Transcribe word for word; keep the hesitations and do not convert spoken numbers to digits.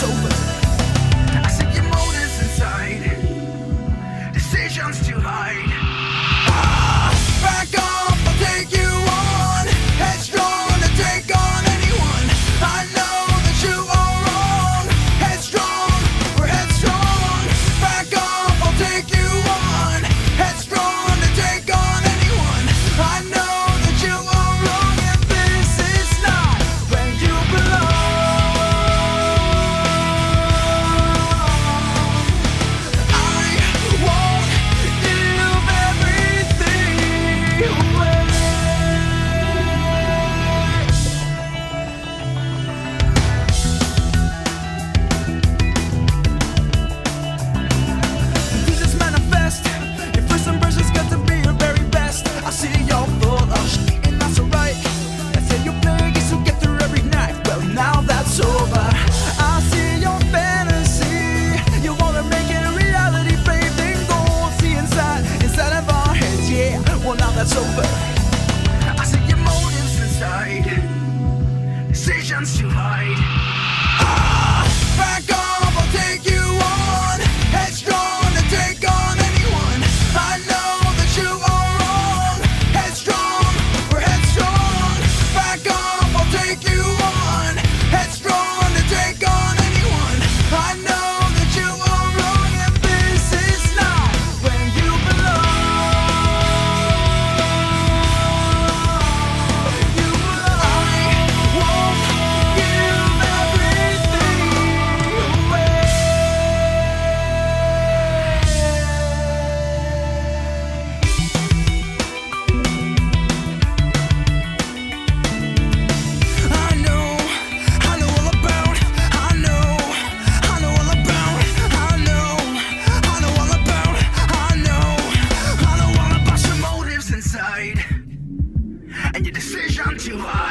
that's over. I see your motives inside, decisions to hide. Ah, back off, I'll take you on. Headstrong to take on anyone. I know that you are wrong. Headstrong, we're headstrong. Back off, I'll take you on. Headstrong to take on anyone. I know that you are wrong, and this is not where you belong. I won't give everything away. Jesus manifest. Your first impression's got to be your very best. I see you're full of shit, and that's alright. They say you're big, so get through every night. Well, now that's over. I see your fantasy. You wanna make it a reality, babe. Then go see inside, inside of our heads, yeah. Well, now that's over. I see your motives inside, decisions to hide. Ah, back off, I'll take you on. Headstrong to take on anyone. I know that you are wrong. Headstrong, we're headstrong. Back off, I'll take you on. Headstrong to take on anyone. I know that you are wrong, and this is not where you belong. You belong. I won't give everything away. I know, I know all about, I know, I know all about, I know, I know all about, I know, I know all about your motives inside, and your decision to hide.